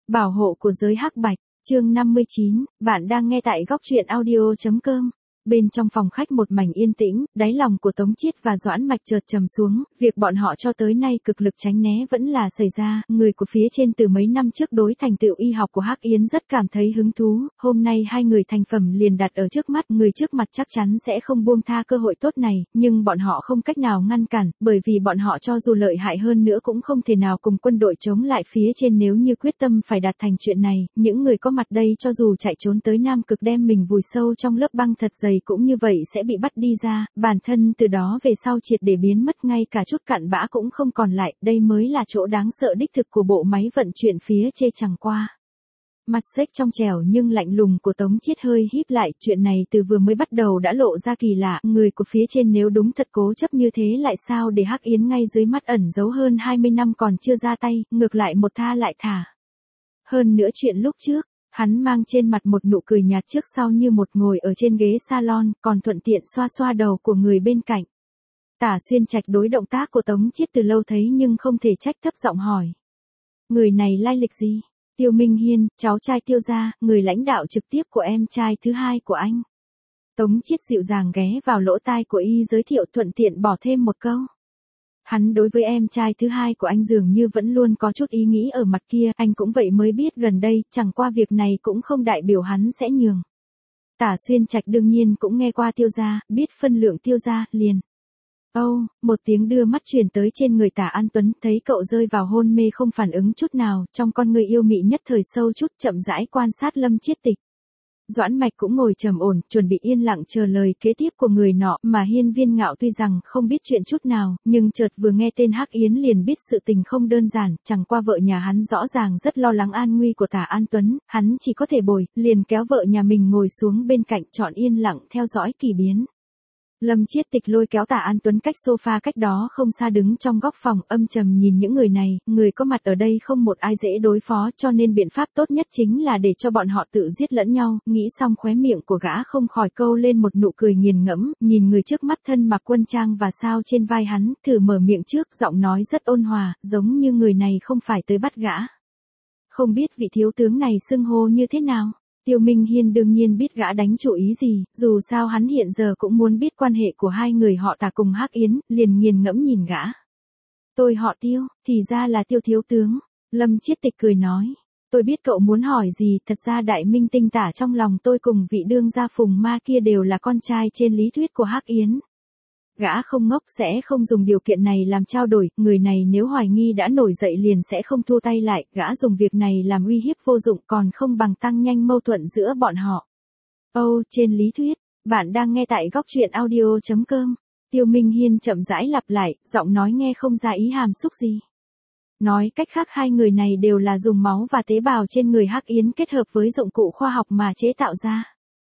Bảo hộ của giới hắc bạch, chương 59, bạn đang nghe tại góc truyện audio.com. Bên trong phòng khách một mảnh yên tĩnh, đáy lòng của Tống Chiết và Doãn Mạch chợt trầm xuống, việc bọn họ cho tới nay cực lực tránh né vẫn là xảy ra, người của phía trên từ mấy năm trước đối thành tựu y học của Hắc Yến rất cảm thấy hứng thú, hôm nay hai người thành phẩm liền đặt ở trước mắt, người trước mặt chắc chắn sẽ không buông tha cơ hội tốt này, nhưng bọn họ không cách nào ngăn cản, bởi vì bọn họ cho dù lợi hại hơn nữa cũng không thể nào cùng quân đội chống lại phía trên nếu như quyết tâm phải đạt thành chuyện này, những người có mặt đây cho dù chạy trốn tới Nam Cực đem mình vùi sâu trong lớp băng thật dày cũng như vậy sẽ bị bắt đi ra, bản thân từ đó về sau triệt để biến mất ngay cả chút cặn bã cũng không còn lại, đây mới là chỗ đáng sợ đích thực của bộ máy vận chuyển phía trên chẳng qua. Mặt xếch trong trẻo nhưng lạnh lùng của Tống Chiết hơi híp lại, chuyện này từ vừa mới bắt đầu đã lộ ra kỳ lạ, người của phía trên nếu đúng thật cố chấp như thế lại sao để Hắc Yến ngay dưới mắt ẩn giấu hơn 20 năm còn chưa ra tay, ngược lại một tha lại thả. Hơn nữa chuyện lúc trước, hắn mang trên mặt một nụ cười nhạt trước sau như một ngồi ở trên ghế salon, còn thuận tiện xoa xoa đầu của người bên cạnh. Tả Xuyên Trạch đối động tác của Tống Chiết từ lâu thấy nhưng không thể trách, thấp giọng hỏi. Người này lai lịch gì? Tiêu Minh Hiên, cháu trai Tiêu gia, người lãnh đạo trực tiếp của em trai thứ hai của anh. Tống Chiết dịu dàng ghé vào lỗ tai của y giới thiệu, thuận tiện bỏ thêm một câu. Hắn đối với em trai thứ hai của anh dường như vẫn luôn có chút ý nghĩ ở mặt kia, anh cũng vậy mới biết gần đây, chẳng qua việc này cũng không đại biểu hắn sẽ nhường. Tả Xuyên Trạch đương nhiên cũng nghe qua Tiêu gia, biết phân lượng Tiêu gia, liền. Một tiếng đưa mắt chuyển tới trên người Tả An Tuấn, thấy cậu rơi vào hôn mê không phản ứng chút nào, trong con người yêu mị nhất thời sâu chút, chậm rãi quan sát Lâm Chiết Tịch. Doãn Mạch cũng ngồi trầm ổn, chuẩn bị yên lặng chờ lời kế tiếp của người nọ, mà Hiên Viên Ngạo tuy rằng không biết chuyện chút nào, nhưng chợt vừa nghe tên Hắc Yến liền biết sự tình không đơn giản, chẳng qua vợ nhà hắn rõ ràng rất lo lắng an nguy của Tả An Tuấn, hắn chỉ có thể bồi, liền kéo vợ nhà mình ngồi xuống bên cạnh, chọn yên lặng theo dõi kỳ biến. Lâm Chiết Tịch lôi kéo Tả An Tuấn cách sofa cách đó không xa đứng trong góc phòng, âm trầm nhìn những người này, người có mặt ở đây không một ai dễ đối phó, cho nên biện pháp tốt nhất chính là để cho bọn họ tự giết lẫn nhau, nghĩ xong khóe miệng của gã không khỏi câu lên một nụ cười nghiền ngẫm, nhìn người trước mắt thân mặc quân trang và sao trên vai hắn, thử mở miệng trước, giọng nói rất ôn hòa, giống như người này không phải tới bắt gã. Không biết vị thiếu tướng này xưng hô như thế nào? Tiêu Minh Hiên đương nhiên biết gã đánh chủ ý gì, dù sao hắn hiện giờ cũng muốn biết quan hệ của hai người họ Tả cùng Hắc Yến, liền nghiền ngẫm nhìn gã. Tôi họ Tiêu, thì ra là Tiêu thiếu tướng. Lâm Chiết Tịch cười nói. Tôi biết cậu muốn hỏi gì, thật ra đại minh tinh Tả trong lòng tôi cùng vị đương gia Phùng Ma kia đều là con trai trên lý thuyết của Hắc Yến. Gã không ngốc sẽ không dùng điều kiện này làm trao đổi, người này nếu hoài nghi đã nổi dậy liền sẽ không thua tay lại, gã dùng việc này làm uy hiếp vô dụng còn không bằng tăng nhanh mâu thuẫn giữa bọn họ. Trên lý thuyết, bạn đang nghe tại góc truyện audio.com. Tiêu Minh Hiên chậm rãi lặp lại, giọng nói nghe không ra ý hàm xúc gì. Nói cách khác hai người này đều là dùng máu và tế bào trên người Hắc Yến kết hợp với dụng cụ khoa học mà chế tạo ra.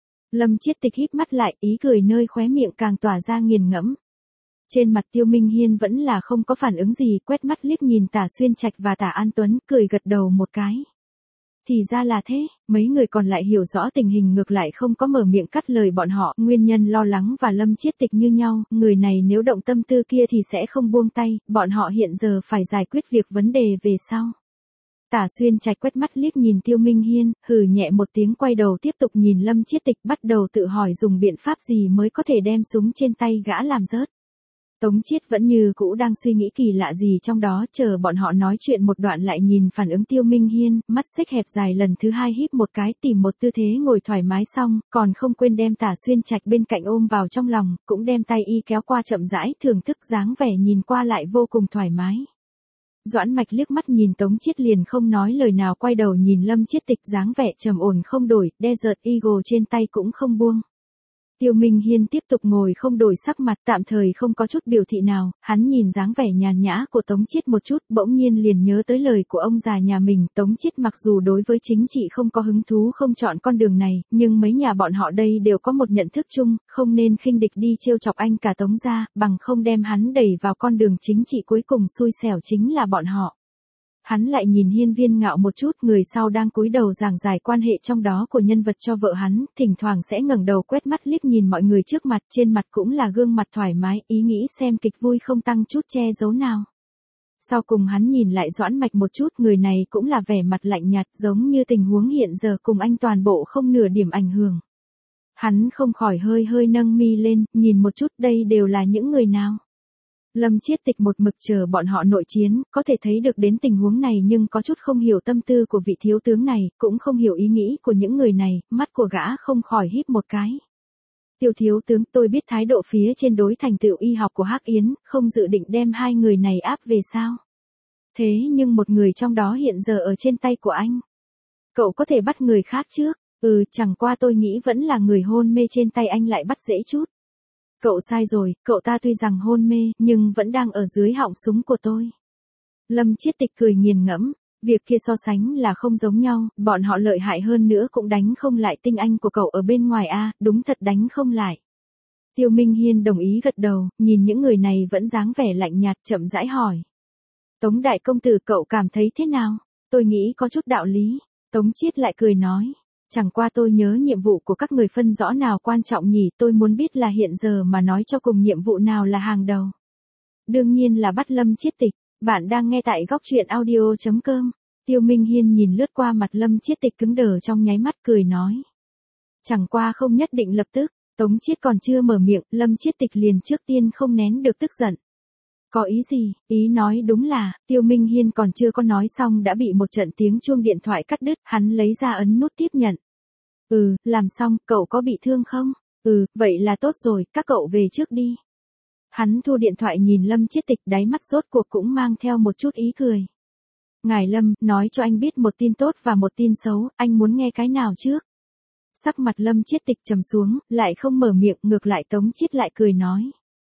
Lâm Chiết Tịch híp mắt lại, ý cười nơi khóe miệng càng tỏa ra nghiền ngẫm. Trên mặt Tiêu Minh Hiên vẫn là không có phản ứng gì, quét mắt liếc nhìn Tả Xuyên Trạch và Tả An Tuấn, cười gật đầu một cái. Thì ra là thế, mấy người còn lại hiểu rõ tình hình ngược lại không có mở miệng cắt lời bọn họ, nguyên nhân lo lắng và Lâm Chiết Tịch như nhau, người này nếu động tâm tư kia thì sẽ không buông tay, bọn họ hiện giờ phải giải quyết việc vấn đề về sau. Tả Xuyên Trạch quét mắt liếc nhìn Tiêu Minh Hiên, hừ nhẹ một tiếng quay đầu tiếp tục nhìn Lâm Chiết Tịch, bắt đầu tự hỏi dùng biện pháp gì mới có thể đem súng trên tay gã làm rớt. Tống Chiết vẫn như cũ đang suy nghĩ kỳ lạ gì trong đó, chờ bọn họ nói chuyện một đoạn lại nhìn phản ứng Tiêu Minh Hiên, mắt xếch hẹp dài lần thứ hai híp một cái, tìm một tư thế ngồi thoải mái xong, còn không quên đem Tả Xuyên Trạch bên cạnh ôm vào trong lòng, cũng đem tay y kéo qua chậm rãi, thưởng thức dáng vẻ nhìn qua lại vô cùng thoải mái. Doãn Mạch liếc mắt nhìn Tống Chiết liền không nói lời nào, quay đầu nhìn Lâm Chiết Tịch, dáng vẻ trầm ổn không đổi, Desert Eagle trên tay cũng không buông. Tiêu Minh Hiên tiếp tục ngồi không đổi sắc mặt, tạm thời không có chút biểu thị nào, hắn nhìn dáng vẻ nhàn nhã của Tống Chiết một chút, bỗng nhiên liền nhớ tới lời của ông già nhà mình, Tống Chiết mặc dù đối với chính trị không có hứng thú không chọn con đường này, nhưng mấy nhà bọn họ đây đều có một nhận thức chung, không nên khinh địch đi trêu chọc anh cả Tống gia, bằng không đem hắn đẩy vào con đường chính trị cuối cùng xui xẻo chính là bọn họ. Hắn lại nhìn Hiên Viên Ngạo một chút, người sau đang cúi đầu giảng giải quan hệ trong đó của nhân vật cho vợ hắn, thỉnh thoảng sẽ ngẩng đầu quét mắt liếc nhìn mọi người trước mặt, trên mặt cũng là gương mặt thoải mái, ý nghĩ xem kịch vui không tăng chút che giấu nào. Sau cùng hắn nhìn lại Doãn Mạch một chút, người này cũng là vẻ mặt lạnh nhạt, giống như tình huống hiện giờ cùng anh toàn bộ không nửa điểm ảnh hưởng. Hắn không khỏi hơi hơi nâng mi lên, nhìn một chút đây đều là những người nào. Lâm Chiết Tịch một mực chờ bọn họ nội chiến, có thể thấy được đến tình huống này nhưng có chút không hiểu tâm tư của vị thiếu tướng này, cũng không hiểu ý nghĩ của những người này, mắt của gã không khỏi híp một cái. Tiêu thiếu tướng, tôi biết thái độ phía trên đối thành tựu y học của Hắc Yến, không dự định đem hai người này áp về sao? Thế nhưng một người trong đó hiện giờ ở trên tay của anh. Cậu có thể bắt người khác trước, chẳng qua tôi nghĩ vẫn là người hôn mê trên tay anh lại bắt dễ chút. Cậu sai rồi, cậu ta tuy rằng hôn mê, nhưng vẫn đang ở dưới họng súng của tôi. Lâm Chiết Tịch cười nghiền ngẫm, việc kia so sánh là không giống nhau, bọn họ lợi hại hơn nữa cũng đánh không lại tinh anh của cậu ở bên ngoài a, đúng thật đánh không lại. Tiêu Minh Hiên đồng ý gật đầu, nhìn những người này vẫn dáng vẻ lạnh nhạt chậm rãi hỏi. Tống đại công tử, cậu cảm thấy thế nào? Tôi nghĩ có chút đạo lý. Tống Chiết lại cười nói. Chẳng qua tôi nhớ nhiệm vụ của các người phân rõ nào quan trọng nhỉ, tôi muốn biết là hiện giờ mà nói cho cùng nhiệm vụ nào là hàng đầu. Đương nhiên là bắt Lâm Chiết Tịch. Bạn đang nghe tại góc truyện audio.com. Tiêu Minh Hiên nhìn lướt qua mặt Lâm Chiết Tịch cứng đờ trong nháy mắt cười nói. Chẳng qua không nhất định lập tức, Tống Chiết còn chưa mở miệng, Lâm Chiết Tịch liền trước tiên không nén được tức giận. Có ý gì? Ý nói đúng là, Tiêu Minh Hiên còn chưa có nói xong đã bị một trận tiếng chuông điện thoại cắt đứt, hắn lấy ra ấn nút tiếp nhận. Làm xong, cậu có bị thương không? Vậy là tốt rồi, các cậu về trước đi. Hắn thu điện thoại nhìn Lâm Chiết Tịch, đáy mắt rốt cuộc cũng mang theo một chút ý cười. Ngài Lâm, nói cho anh biết một tin tốt và một tin xấu, anh muốn nghe cái nào trước? Sắc mặt Lâm Chiết Tịch trầm xuống, lại không mở miệng, ngược lại Tống Chiết lại cười nói.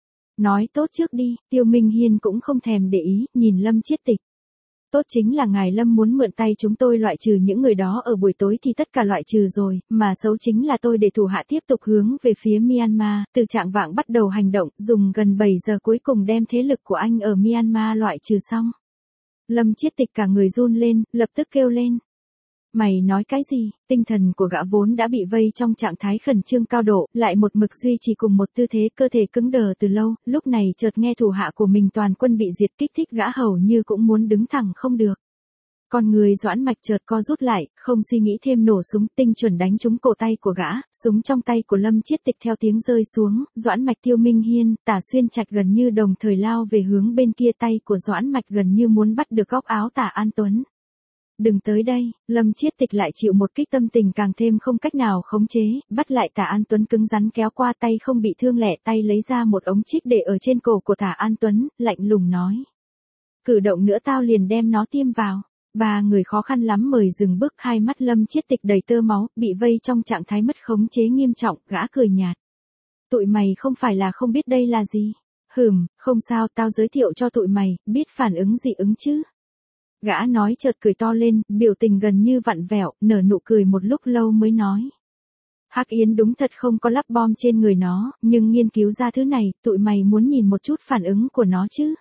Nói tốt trước đi, Tiêu Minh Hiên cũng không thèm để ý, nhìn Lâm Chiết Tịch. Tốt chính là ngài Lâm muốn mượn tay chúng tôi loại trừ những người đó ở buổi tối thì tất cả loại trừ rồi, mà xấu chính là tôi để thủ hạ tiếp tục hướng về phía Myanmar, từ trạng vạng bắt đầu hành động, dùng gần 7 giờ cuối cùng đem thế lực của anh ở Myanmar loại trừ xong. Lâm Chiết Tịch cả người run lên, lập tức kêu lên. Mày nói cái gì? Tinh thần của gã vốn đã bị vây trong trạng thái khẩn trương cao độ, lại một mực duy trì cùng một tư thế, cơ thể cứng đờ từ lâu, lúc này chợt nghe thủ hạ của mình toàn quân bị diệt, kích thích gã hầu như cũng muốn đứng thẳng không được. Con người Doãn Mạch chợt co rút lại, không suy nghĩ thêm nổ súng tinh chuẩn đánh trúng cổ tay của gã, súng trong tay của Lâm Chiết Tịch theo tiếng rơi xuống, Doãn Mạch, Tiêu Minh Hiên, Tả Xuyên Trạch gần như đồng thời lao về hướng bên kia, tay của Doãn Mạch gần như muốn bắt được góc áo Tả An Tuấn. Đừng tới đây, Lâm Chiết Tịch lại chịu một kích, tâm tình càng thêm không cách nào khống chế, bắt lại Tả An Tuấn, cứng rắn kéo qua, tay không bị thương lẻ, tay lấy ra một ống chích để ở trên cổ của Tả An Tuấn, lạnh lùng nói. Cử động nữa tao liền đem nó tiêm vào. Ba người khó khăn lắm mời dừng bước, hai mắt Lâm Chiết Tịch đầy tơ máu, bị vây trong trạng thái mất khống chế nghiêm trọng, gã cười nhạt. Tụi mày không phải là không biết đây là gì. Không sao, tao giới thiệu cho tụi mày, biết phản ứng dị ứng chứ. Gã nói chợt cười to lên, biểu tình gần như vặn vẹo, nở nụ cười một lúc lâu mới nói. Hắc Yến đúng thật không có lắp bom trên người nó, nhưng nghiên cứu ra thứ này, tụi mày muốn nhìn một chút phản ứng của nó chứ.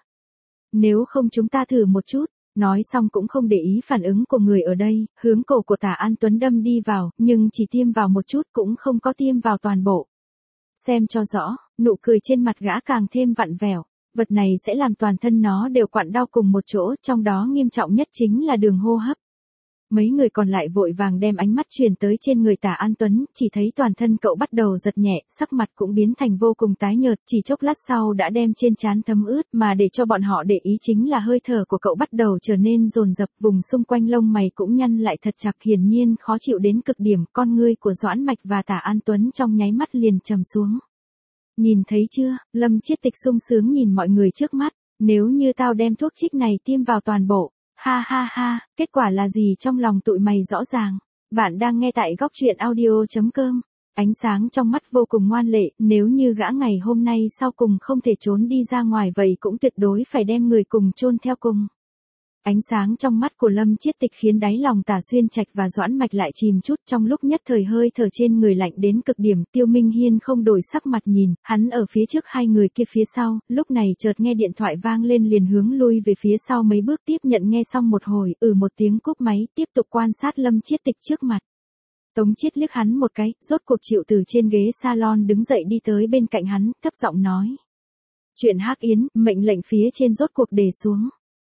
Nếu không chúng ta thử một chút. Nói xong cũng không để ý phản ứng của người ở đây, hướng cổ của Tả An Tuấn đâm đi vào, nhưng chỉ tiêm vào một chút, cũng không có tiêm vào toàn bộ. Xem cho rõ, nụ cười trên mặt gã càng thêm vặn vẹo. Vật này sẽ làm toàn thân nó đều quặn đau cùng một chỗ, trong đó nghiêm trọng nhất chính là đường hô hấp. Mấy người còn lại vội vàng đem ánh mắt truyền tới trên người Tả An Tuấn, chỉ thấy toàn thân cậu bắt đầu giật nhẹ, sắc mặt cũng biến thành vô cùng tái nhợt, chỉ chốc lát sau đã đem trên trán thấm ướt, mà để cho bọn họ để ý chính là hơi thở của cậu bắt đầu trở nên dồn dập, vùng xung quanh lông mày cũng nhăn lại thật chặt, hiển nhiên khó chịu đến cực điểm, con ngươi của Doãn Mạch và Tả An Tuấn trong nháy mắt liền trầm xuống. Nhìn thấy chưa, Lâm Chiết Tịch sung sướng nhìn mọi người trước mắt, nếu như tao đem thuốc trích này tiêm vào toàn bộ. Ha ha ha, kết quả là gì trong lòng tụi mày rõ ràng. Bạn đang nghe tại góc truyện audio.com. Ánh sáng trong mắt vô cùng ngoan lệ, nếu như gã ngày hôm nay sau cùng không thể trốn đi ra ngoài vậy cũng tuyệt đối phải đem người cùng chôn theo cùng. Ánh sáng trong mắt của Lâm Chiết Tịch khiến đáy lòng Tả Xuyên Trạch và Doãn Mạch lại chìm chút, trong lúc nhất thời hơi thở trên người lạnh đến cực điểm. Tiêu Minh Hiên không đổi sắc mặt nhìn, hắn ở phía trước, hai người kia phía sau, lúc này chợt nghe điện thoại vang lên liền hướng lui về phía sau mấy bước, tiếp nhận nghe xong một hồi, một tiếng cúp máy, tiếp tục quan sát Lâm Chiết Tịch trước mặt. Tống Chiết liếc hắn một cái, rốt cuộc chịu từ trên ghế salon đứng dậy đi tới bên cạnh hắn, thấp giọng nói. Chuyện Hắc Yến, mệnh lệnh phía trên rốt cuộc đề xuống.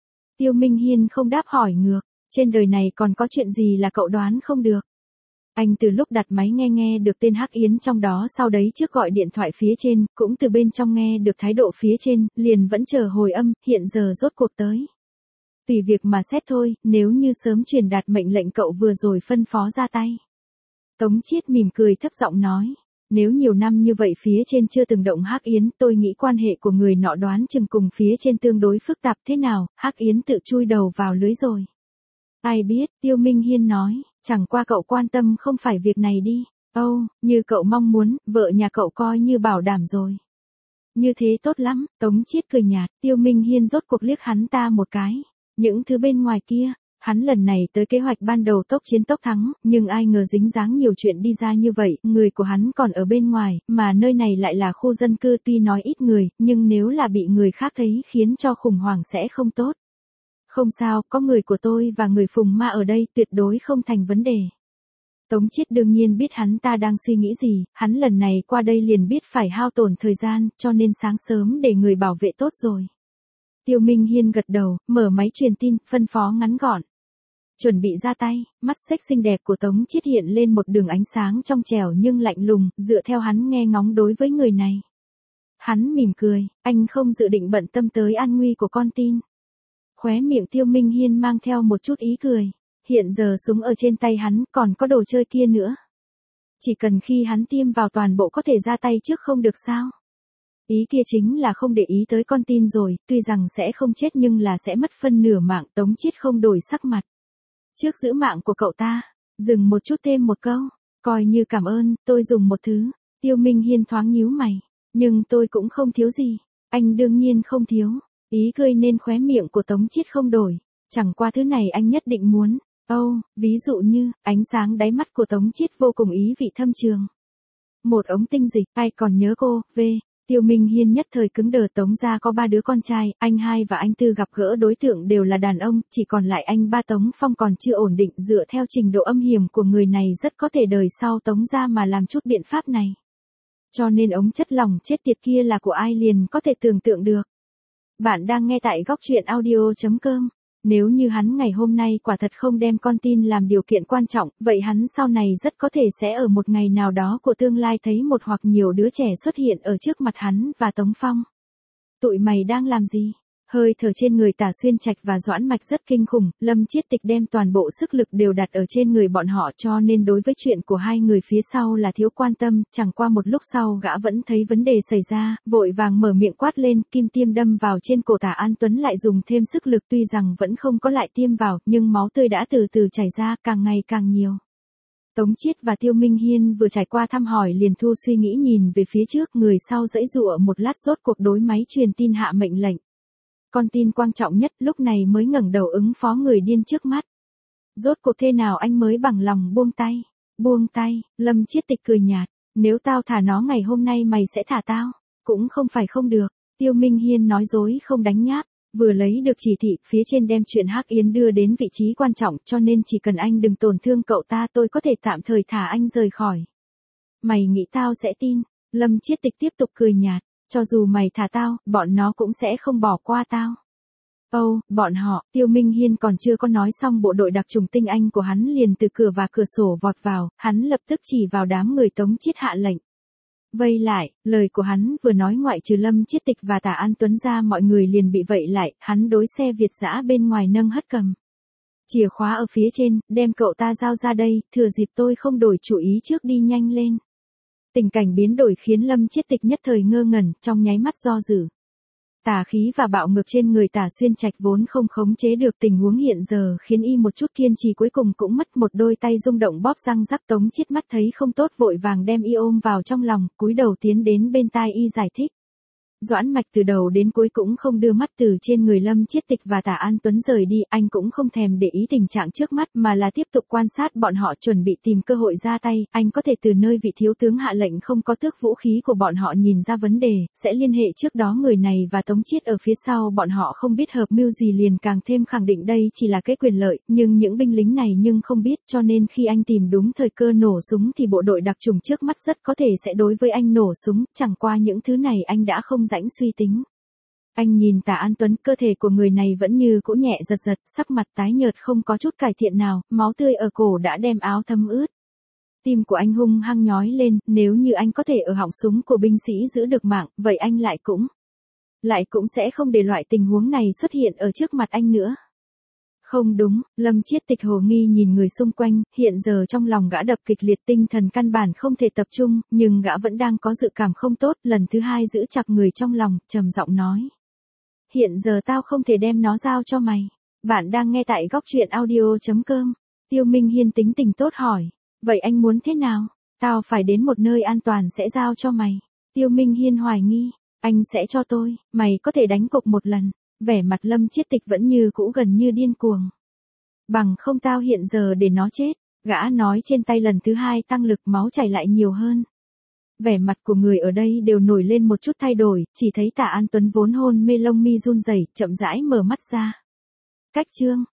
Tiêu Minh Hiên không đáp hỏi ngược, trên đời này còn có chuyện gì là cậu đoán không được. Anh từ lúc đặt máy nghe được tên Hắc Yến trong đó, sau đấy trước gọi điện thoại phía trên, cũng từ bên trong nghe được thái độ phía trên, liền vẫn chờ hồi âm, hiện giờ rốt cuộc tới. Tùy việc mà xét thôi, nếu như sớm truyền đạt mệnh lệnh cậu vừa rồi phân phó ra tay. Tống Chiết mỉm cười thấp giọng nói, nếu nhiều năm như vậy phía trên chưa từng động Hắc Yến, tôi nghĩ quan hệ của người nọ đoán chừng cùng phía trên tương đối phức tạp thế nào, Hắc Yến tự chui đầu vào lưới rồi. Ai biết, Tiêu Minh Hiên nói, chẳng qua cậu quan tâm không phải việc này đi. Như cậu mong muốn, vợ nhà cậu coi như bảo đảm rồi. Như thế tốt lắm, Tống Chiết cười nhạt, Tiêu Minh Hiên rốt cuộc liếc hắn ta một cái. Những thứ bên ngoài kia, hắn lần này tới kế hoạch ban đầu tốc chiến tốc thắng, nhưng ai ngờ dính dáng nhiều chuyện đi ra như vậy, người của hắn còn ở bên ngoài, mà nơi này lại là khu dân cư tuy nói ít người, nhưng nếu là bị người khác thấy khiến cho khủng hoảng sẽ không tốt. Không sao, có người của tôi và người Phùng Ma ở đây tuyệt đối không thành vấn đề. Tống Chiết đương nhiên biết hắn ta đang suy nghĩ gì, hắn lần này qua đây liền biết phải hao tổn thời gian, cho nên sáng sớm để người bảo vệ tốt rồi. Tiêu Minh Hiên gật đầu, mở máy truyền tin, phân phó ngắn gọn. Chuẩn bị ra tay, mắt xếch xinh đẹp của Tống Chiết hiện lên một đường ánh sáng trong trẻo nhưng lạnh lùng, dựa theo hắn nghe ngóng đối với người này. Hắn mỉm cười, anh không dự định bận tâm tới an nguy của con tin. Khóe miệng Tiêu Minh Hiên mang theo một chút ý cười, hiện giờ súng ở trên tay hắn còn có đồ chơi kia nữa. Chỉ cần khi hắn tiêm vào toàn bộ có thể ra tay trước không được sao. Ý kia chính là không để ý tới con tin rồi, tuy rằng sẽ không chết nhưng là sẽ mất phân nửa mạng. Tống Chiết không đổi sắc mặt. Trước giữ mạng của cậu ta, dừng một chút thêm một câu, coi như cảm ơn, tôi dùng một thứ. Tiêu Minh Hiên thoáng nhíu mày, nhưng tôi cũng không thiếu gì. Anh đương nhiên không thiếu. Ý cười nên khóe miệng của Tống Chiết không đổi, chẳng qua thứ này anh nhất định muốn. Ví dụ như, ánh sáng đáy mắt của Tống Chiết vô cùng ý vị thâm trường. Một ống tinh dịch, ai còn nhớ cô, Tiêu Minh Hiên nhất thời cứng đờ. Tống gia có 3 đứa con trai, anh hai và anh tư gặp gỡ đối tượng đều là đàn ông, chỉ còn lại anh ba Tống Phong còn chưa ổn định, dựa theo trình độ âm hiểm của người này rất có thể đời sau Tống gia mà làm chút biện pháp này. Cho nên ống chất lỏng chết tiệt kia là của ai liền có thể tưởng tượng được. Bạn đang nghe tại góc truyện audio.com. Nếu như hắn ngày hôm nay quả thật không đem con tin làm điều kiện quan trọng, vậy hắn sau này rất có thể sẽ ở một ngày nào đó của tương lai thấy một hoặc nhiều đứa trẻ xuất hiện ở trước mặt hắn và Tống Phong. Tụi mày đang làm gì? Hơi thở trên người Tả Xuyên Trạch và Doãn Mạch rất kinh khủng, Lâm Chiết Tịch đem toàn bộ sức lực đều đặt ở trên người bọn họ, cho nên đối với chuyện của hai người phía sau là thiếu quan tâm, chẳng qua một lúc sau gã vẫn thấy vấn đề xảy ra, vội vàng mở miệng quát lên, kim tiêm đâm vào trên cổ Tả An Tuấn lại dùng thêm sức lực, tuy rằng vẫn không có lại tiêm vào, nhưng máu tươi đã từ từ chảy ra, càng ngày càng nhiều. Tống Chiết và Tiêu Minh Hiên vừa trải qua thăm hỏi liền thu suy nghĩ nhìn về phía trước, người sau giãy giụa một lát rốt cuộc đối máy truyền tin hạ mệnh lệnh. Con tin quan trọng nhất, lúc này mới ngẩng đầu ứng phó người điên trước mắt. Rốt cuộc thế nào anh mới bằng lòng buông tay? Buông tay, Lâm Chiết Tịch cười nhạt, nếu tao thả nó ngày hôm nay mày sẽ thả tao? Cũng không phải không được. Tiêu Minh Hiên nói dối không đánh nháp, vừa lấy được chỉ thị, phía trên đem chuyện Hắc Yến đưa đến vị trí quan trọng, cho nên chỉ cần anh đừng tổn thương cậu ta tôi có thể tạm thời thả anh rời khỏi. Mày nghĩ tao sẽ tin? Lâm Chiết Tịch tiếp tục cười nhạt. Cho dù mày thả tao, bọn nó cũng sẽ không bỏ qua tao. Bọn họ, Tiêu Minh Hiên còn chưa có nói xong, bộ đội đặc trùng tinh anh của hắn liền từ cửa và cửa sổ vọt vào, hắn lập tức chỉ vào đám người Tống Chiết hạ lệnh. Vây lại, lời của hắn vừa nói ngoại trừ Lâm Chiết Tịch và Tả An Tuấn ra mọi người liền bị vây lại, hắn đối xe Việt dã bên ngoài nâng hất cầm. Chìa khóa ở phía trên, đem cậu ta giao ra đây, thừa dịp tôi không đổi chủ ý trước đi nhanh lên. Tình cảnh biến đổi khiến Lâm Chiết Tịch nhất thời ngơ ngẩn, trong nháy mắt do dự. Tà khí và bạo ngược trên người Tả Xuyên Trạch vốn không khống chế được tình huống hiện giờ khiến y một chút kiên trì cuối cùng cũng mất, một đôi tay rung động bóp răng rắc. Tống Chiết mắt thấy không tốt vội vàng đem y ôm vào trong lòng, cúi đầu tiến đến bên tai y giải thích. Doãn Mạch từ đầu đến cuối cũng không đưa mắt từ trên người Lâm Chiết Tịch và Tả An Tuấn rời đi, anh cũng không thèm để ý tình trạng trước mắt mà là tiếp tục quan sát bọn họ, chuẩn bị tìm cơ hội ra tay. Anh có thể từ nơi vị thiếu tướng hạ lệnh không có tước vũ khí của bọn họ nhìn ra vấn đề, sẽ liên hệ trước đó người này và Tống Chiết ở phía sau bọn họ không biết hợp mưu gì liền càng thêm khẳng định đây chỉ là cái quyền lợi, nhưng những binh lính này nhưng không biết, cho nên khi anh tìm đúng thời cơ nổ súng thì bộ đội đặc trùng trước mắt rất có thể sẽ đối với anh nổ súng, chẳng qua những thứ này anh đã không rãnh suy tính. Anh nhìn Tả An Tuấn, cơ thể của người này vẫn như cũ nhẹ giật giật, sắc mặt tái nhợt không có chút cải thiện nào, máu tươi ở cổ đã đem áo thấm ướt. Tim của anh hung hăng nhói lên, nếu như anh có thể ở họng súng của binh sĩ giữ được mạng, vậy anh lại cũng sẽ không để loại tình huống này xuất hiện ở trước mặt anh nữa. Không đúng, Lâm Chiết Tịch hồ nghi nhìn người xung quanh, hiện giờ trong lòng gã đập kịch liệt, tinh thần căn bản không thể tập trung, nhưng gã vẫn đang có dự cảm không tốt, lần thứ hai giữ chặt người trong lòng, trầm giọng nói. Hiện giờ tao không thể đem nó giao cho mày. Bạn đang nghe tại góc truyện audio.com. Tiêu Minh Hiên tính tình tốt hỏi. Vậy anh muốn thế nào? Tao phải đến một nơi an toàn sẽ giao cho mày. Tiêu Minh Hiên hoài nghi. Anh sẽ cho tôi, mày có thể đánh cục một lần. Vẻ mặt Lâm Chiết Tịch vẫn như cũ gần như điên cuồng. Bằng không tao hiện giờ để nó chết. Gã nói trên tay lần thứ hai tăng lực, máu chảy lại nhiều hơn. Vẻ mặt của người ở đây đều nổi lên một chút thay đổi, chỉ thấy Tả An Tuấn vốn hôn mê lông mi run rẩy, chậm rãi mở mắt ra. Cách chương